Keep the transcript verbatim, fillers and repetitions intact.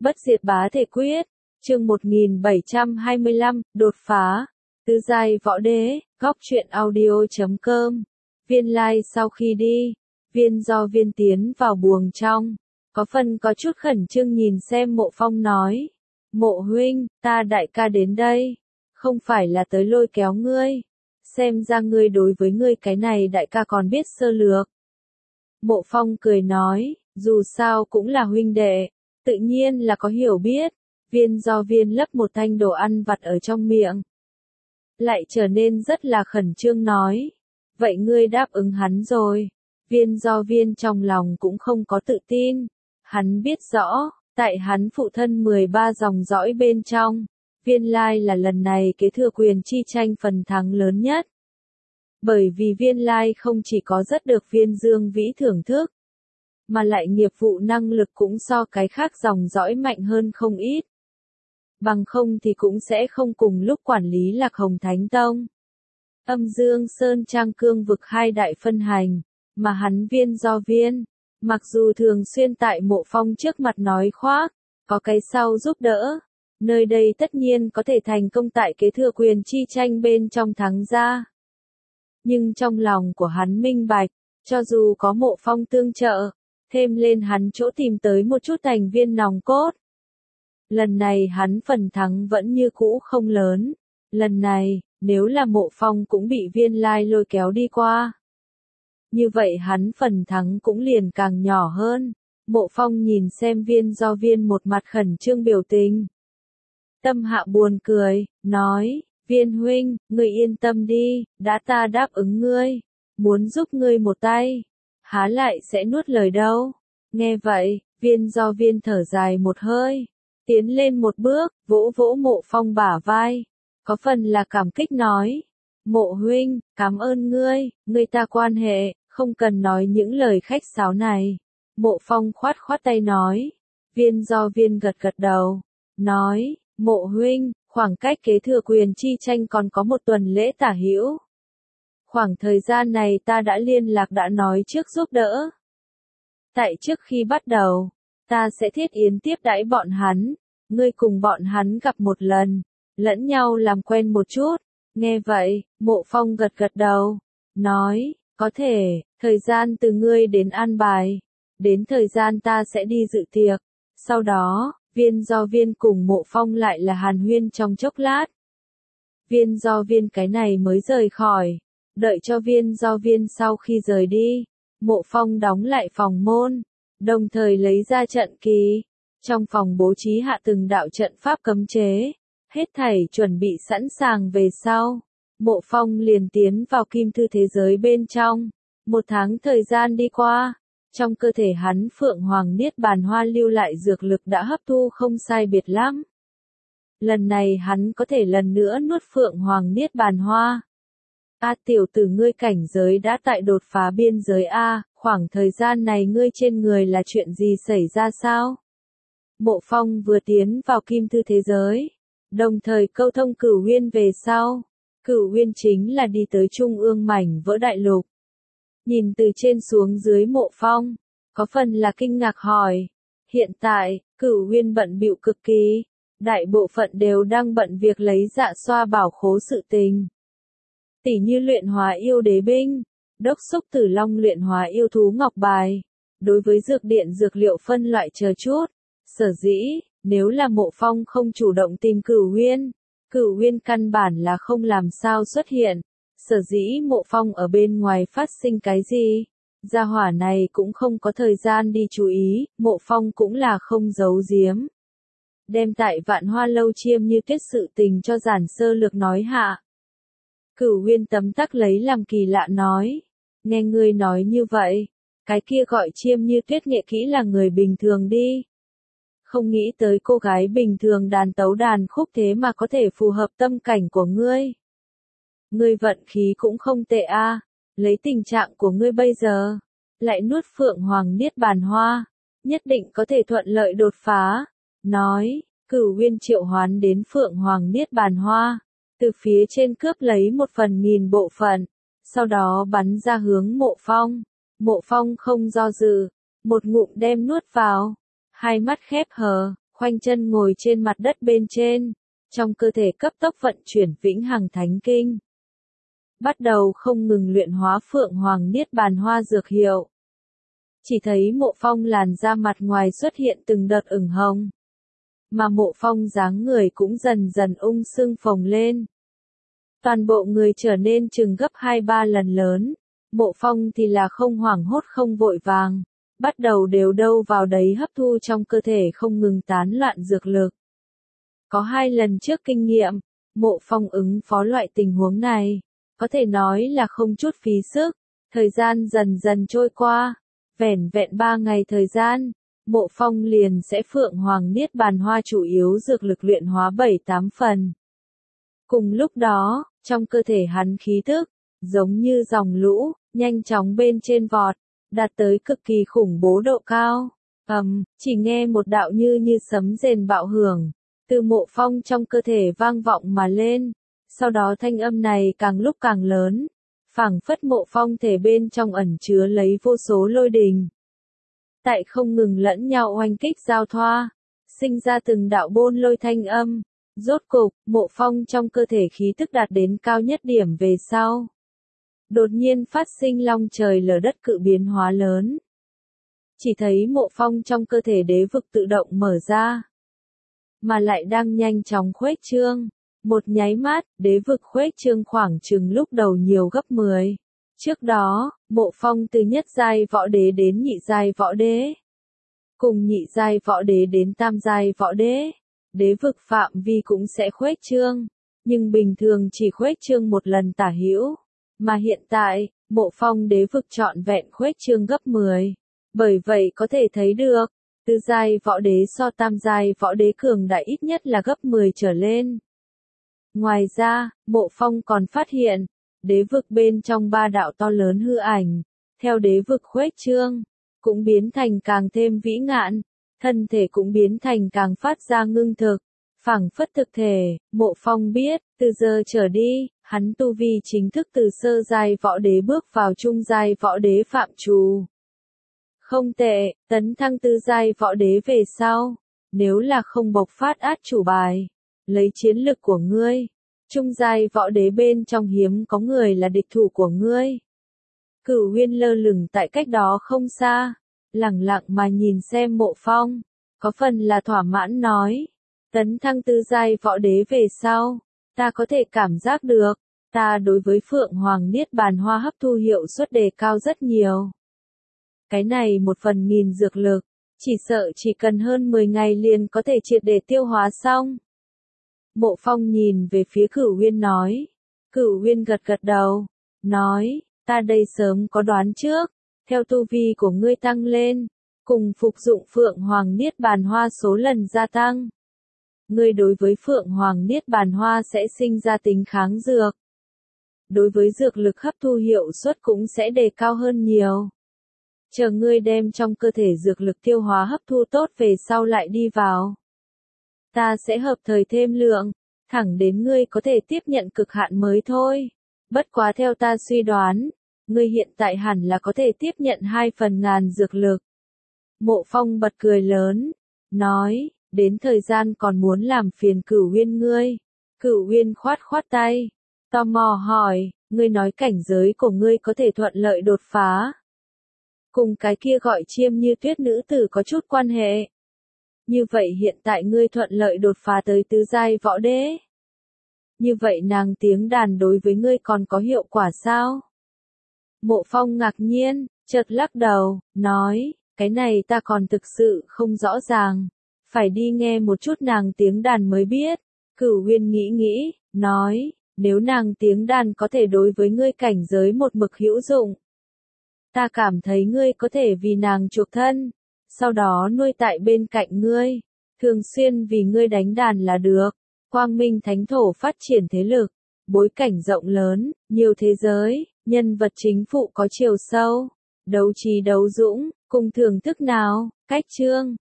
Bất diệt bá thể quyết, chương một nghìn bảy trăm hai mươi lăm, đột phá, tứ giai võ đế, góc truyện audio chấm com. Viên Lai sau khi đi, Viên Do Viên tiến vào buồng trong, có phần có chút khẩn trương nhìn xem Mộ Phong nói, Mộ huynh, ta đại ca đến đây, không phải là tới lôi kéo ngươi, xem ra ngươi đối với ngươi cái này đại ca còn biết sơ lược. Mộ Phong cười nói, dù sao cũng là huynh đệ, tự nhiên là có hiểu biết. Viên Do Viên lấp một thanh đồ ăn vặt ở trong miệng, lại trở nên rất là khẩn trương nói, vậy ngươi đáp ứng hắn rồi. Viên Do Viên trong lòng cũng không có tự tin, hắn biết rõ, tại hắn phụ thân mười ba dòng dõi bên trong, Viên Lai là lần này kế thừa quyền chi tranh phần thắng lớn nhất. Bởi vì Viên Lai không chỉ có rất được Viên Dương Vĩ thưởng thức, mà lại nghiệp vụ năng lực cũng so cái khác dòng dõi mạnh hơn không ít. Bằng không thì cũng sẽ không cùng lúc quản lý Lạc Hồng Thánh Tông. Âm Dương Sơn Trang Cương vực hai đại phân hành, mà hắn Viên Do Viên, mặc dù thường xuyên tại Mộ Phong trước mặt nói khoác, có cái sau giúp đỡ, nơi đây tất nhiên có thể thành công tại kế thừa quyền chi tranh bên trong thắng ra. Nhưng trong lòng của hắn minh bạch, cho dù có Mộ Phong tương trợ, thêm lên hắn chỗ tìm tới một chút thành viên nòng cốt, lần này hắn phần thắng vẫn như cũ không lớn. Lần này, nếu là Mộ Phong cũng bị Viên Lai lôi kéo đi qua, như vậy hắn phần thắng cũng liền càng nhỏ hơn. Mộ Phong nhìn xem Viên Do Viên một mặt khẩn trương biểu tình, tâm hạ buồn cười, nói, Viên huynh, ngươi yên tâm đi, đã ta đáp ứng ngươi, muốn giúp ngươi một tay, há lại sẽ nuốt lời đâu. Nghe vậy, Viên Do Viên thở dài một hơi, tiến lên một bước, vỗ vỗ Mộ Phong bả vai, có phần là cảm kích nói, Mộ huynh, cảm ơn ngươi, ngươi ta quan hệ, không cần nói những lời khách sáo này. Mộ Phong khoát khoát tay nói, Viên Do Viên gật gật đầu, nói, Mộ huynh, khoảng cách kế thừa quyền chi tranh còn có một tuần lễ tả hữu. Khoảng thời gian này ta đã liên lạc đã nói trước giúp đỡ. Tại trước khi bắt đầu, ta sẽ thiết yến tiếp đãi bọn hắn, ngươi cùng bọn hắn gặp một lần, lẫn nhau làm quen một chút. Nghe vậy, Mộ Phong gật gật đầu, nói, có thể, thời gian từ ngươi đến an bài, đến thời gian ta sẽ đi dự tiệc. Sau đó, Viên Do Viên cùng Mộ Phong lại là hàn huyên trong chốc lát. Viên Do Viên cái này mới rời khỏi, đợi cho Viên Do Viên sau khi rời đi, Mộ Phong đóng lại phòng môn, đồng thời lấy ra trận kỳ, trong phòng bố trí hạ từng đạo trận pháp cấm chế, hết thảy chuẩn bị sẵn sàng về sau. Mộ Phong liền tiến vào kim thư thế giới bên trong. Một tháng thời gian đi qua, trong cơ thể hắn Phượng Hoàng Niết Bàn Hoa lưu lại dược lực đã hấp thu không sai biệt lắm. Lần này hắn có thể lần nữa nuốt Phượng Hoàng Niết Bàn Hoa. A tiểu tử, ngươi cảnh giới đã tại đột phá biên giới A, khoảng thời gian này ngươi trên người là chuyện gì xảy ra sao? Mộ Phong vừa tiến vào kim thư thế giới, đồng thời câu thông Cửu Uyên về sau. Cửu Uyên chính là đi tới trung ương mảnh vỡ đại lục. Nhìn từ trên xuống dưới Mộ Phong, có phần là kinh ngạc hỏi, hiện tại, Cửu Uyên bận bịu cực kỳ, đại bộ phận đều đang bận việc lấy Dạ Xoa bảo khố sự tình. Tỉ như luyện hóa yêu đế binh, đốc xúc Tử Long luyện hóa yêu thú ngọc bài, đối với dược điện dược liệu phân loại chờ chút. Sở dĩ, nếu là Mộ Phong không chủ động tìm Cửu Uyên, Cửu Uyên căn bản là không làm sao xuất hiện. Sở dĩ Mộ Phong ở bên ngoài phát sinh cái gì, gia hỏa này cũng không có thời gian đi chú ý. Mộ Phong cũng là không giấu giếm, đem tại Vạn Hoa lâu chiêm như tuyết sự tình cho giản sơ lược nói hạ. Cửu Uyên tấm tắc lấy làm kỳ lạ nói, nghe ngươi nói như vậy, cái kia gọi chiêm như tuyết nghệ kỹ là người bình thường đi. Không nghĩ tới cô gái bình thường đàn tấu đàn khúc thế mà có thể phù hợp tâm cảnh của ngươi. Ngươi vận khí cũng không tệ a, lấy tình trạng của ngươi bây giờ, lại nuốt Phượng Hoàng Niết Bàn Hoa, nhất định có thể thuận lợi đột phá. Nói, Cửu Uyên triệu hoán đến Phượng Hoàng Niết Bàn Hoa, từ phía trên cướp lấy một phần nghìn bộ phận, sau đó bắn ra hướng Mộ Phong. Mộ Phong không do dự, một ngụm đem nuốt vào, hai mắt khép hờ, khoanh chân ngồi trên mặt đất bên trên, trong cơ thể cấp tốc vận chuyển vĩnh hằng thánh kinh. Bắt đầu không ngừng luyện hóa Phượng Hoàng Niết Bàn Hoa dược hiệu. Chỉ thấy Mộ Phong làn da mặt ngoài xuất hiện từng đợt ửng hồng. Mà Mộ Phong dáng người cũng dần dần ung sưng phồng lên. Toàn bộ người trở nên chừng gấp hai ba lần lớn. Mộ Phong thì là không hoảng hốt không vội vàng. Bắt đầu đều đâu vào đấy hấp thu trong cơ thể không ngừng tán loạn dược lực. Có hai lần trước kinh nghiệm, Mộ Phong ứng phó loại tình huống này. Có thể nói là không chút phí sức. Thời gian dần dần trôi qua. Vẻn vẹn ba ngày thời gian, Mộ Phong liền sẽ Phượng Hoàng Niết Bàn Hoa chủ yếu dược lực luyện hóa bảy tám phần. Cùng lúc đó, trong cơ thể hắn khí tức, giống như dòng lũ, nhanh chóng bên trên vọt, đạt tới cực kỳ khủng bố độ cao. Ầm, um, chỉ nghe một đạo như như sấm rền bạo hưởng, từ Mộ Phong trong cơ thể vang vọng mà lên, sau đó thanh âm này càng lúc càng lớn. Phảng phất Mộ Phong thể bên trong ẩn chứa lấy vô số lôi đình. Tại không ngừng lẫn nhau oanh kích giao thoa, sinh ra từng đạo bôn lôi thanh âm. Rốt cục, Mộ Phong trong cơ thể khí tức đạt đến cao nhất điểm về sau. Đột nhiên phát sinh long trời lở đất cự biến hóa lớn. Chỉ thấy Mộ Phong trong cơ thể đế vực tự động mở ra. Mà lại đang nhanh chóng khuếch trương. Một nháy mắt, đế vực khuếch trương khoảng chừng lúc đầu nhiều gấp mười. Trước đó, Mộ Phong từ nhất giai võ đế đến nhị giai võ đế. Cùng nhị giai võ đế đến tam giai võ đế. Đế vực phạm vi cũng sẽ khuếch trương. Nhưng bình thường chỉ khuếch trương một lần tả hữu. Mà hiện tại, Mộ Phong đế vực trọn vẹn khuếch trương gấp mười. Bởi vậy có thể thấy được, tứ giai võ đế so tam giai võ đế cường đại ít nhất là gấp mười trở lên. Ngoài ra, Mộ Phong còn phát hiện, đế vực bên trong ba đạo to lớn hư ảnh, theo đế vực khuếch trương, cũng biến thành càng thêm vĩ ngạn, thân thể cũng biến thành càng phát ra ngưng thực, phảng phất thực thể. Mộ Phong biết, từ giờ trở đi, hắn tu vi chính thức từ sơ giai võ đế bước vào trung giai võ đế phạm trù. Không tệ, tấn thăng tư giai võ đế về sau, nếu là không bộc phát át chủ bài, lấy chiến lực của ngươi, trung giai võ đế bên trong hiếm có người là địch thủ của ngươi. Cửu Huyên lơ lửng tại cách đó không xa, lẳng lặng mà nhìn xem Mộ Phong, có phần là thỏa mãn nói, tấn thăng tư giai võ đế về sau, ta có thể cảm giác được, ta đối với Phượng Hoàng Niết Bàn Hoa hấp thu hiệu suất đề cao rất nhiều. Cái này một phần nghìn dược lực, chỉ sợ chỉ cần hơn mười ngày liền có thể triệt để tiêu hóa xong. Mộ Phong nhìn về phía Cửu Huyên nói. Cửu Huyên gật gật đầu, nói, ta đây sớm có đoán trước, theo tu vi của ngươi tăng lên, cùng phục dụng Phượng Hoàng Niết Bàn Hoa số lần gia tăng. Ngươi đối với Phượng Hoàng Niết Bàn Hoa sẽ sinh ra tính kháng dược. Đối với dược lực hấp thu hiệu suất cũng sẽ đề cao hơn nhiều. Chờ ngươi đem trong cơ thể dược lực tiêu hóa hấp thu tốt về sau lại đi vào. Ta sẽ hợp thời thêm lượng, thẳng đến ngươi có thể tiếp nhận cực hạn mới thôi. Bất quá theo ta suy đoán, ngươi hiện tại hẳn là có thể tiếp nhận hai phần ngàn dược lực. Mộ Phong bật cười lớn, nói, đến thời gian còn muốn làm phiền Cửu Huyên ngươi. Cửu Huyên khoát khoát tay, tò mò hỏi, ngươi nói cảnh giới của ngươi có thể thuận lợi đột phá. Cùng cái kia gọi Chiêm Như Tuyết nữ tử có chút quan hệ. Như vậy hiện tại ngươi thuận lợi đột phá tới tứ giai võ đế. Như vậy nàng tiếng đàn đối với ngươi còn có hiệu quả sao? Mộ Phong ngạc nhiên, chợt lắc đầu, nói, cái này ta còn thực sự không rõ ràng. Phải đi nghe một chút nàng tiếng đàn mới biết. Cửu Huyên nghĩ nghĩ, nói, nếu nàng tiếng đàn có thể đối với ngươi cảnh giới một mực hữu dụng. Ta cảm thấy ngươi có thể vì nàng chuộc thân, sau đó nuôi tại bên cạnh ngươi, thường xuyên vì ngươi đánh đàn là được. Quang Minh Thánh Thổ phát triển thế lực, bối cảnh rộng lớn, nhiều thế giới, nhân vật chính phụ có chiều sâu, đấu trí đấu dũng, cùng thưởng thức nào, cách chương.